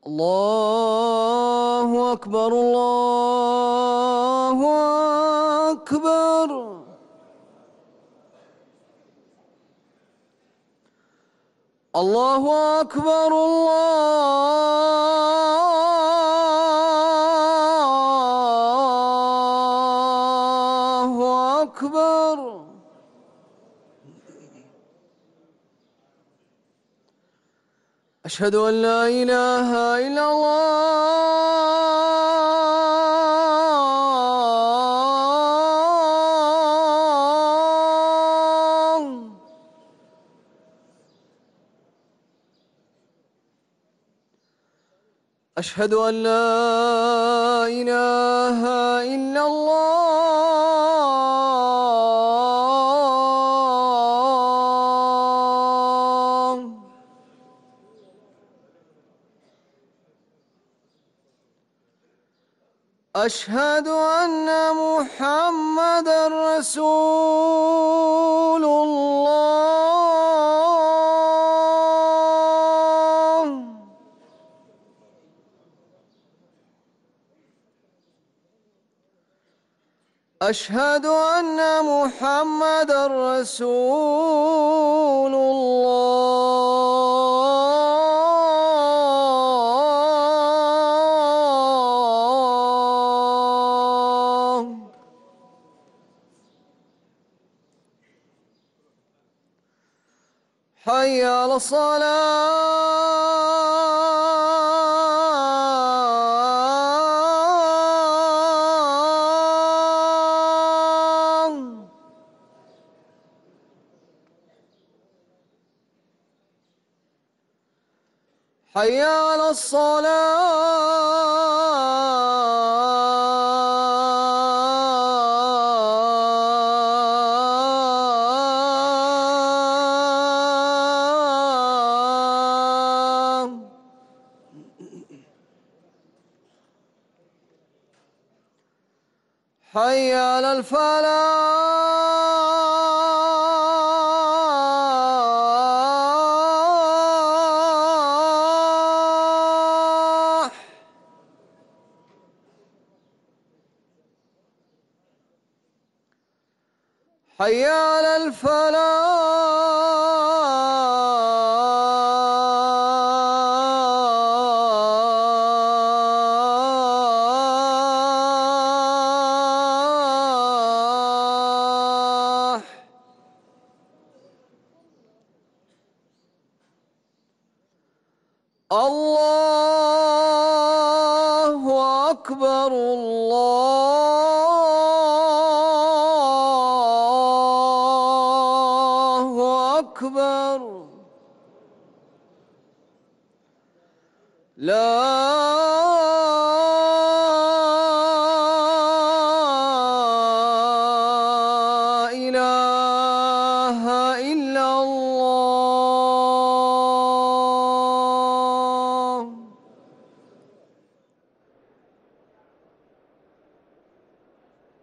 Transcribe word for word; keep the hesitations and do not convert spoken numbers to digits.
الله أكبر الله أكبر. الله أكبر الله أكبر. أشهد أن لا إله إلا الله. أشهد أن لا إله إلا الله. أشهد أن محمدًا رسول الله. أشهد أن محمدًا رسول الله. حي على الصلاة. حي على الصلاة. حي على الفلاح. حي على الفلاح. الله أكبر الله أكبر. لا إله إلا الله.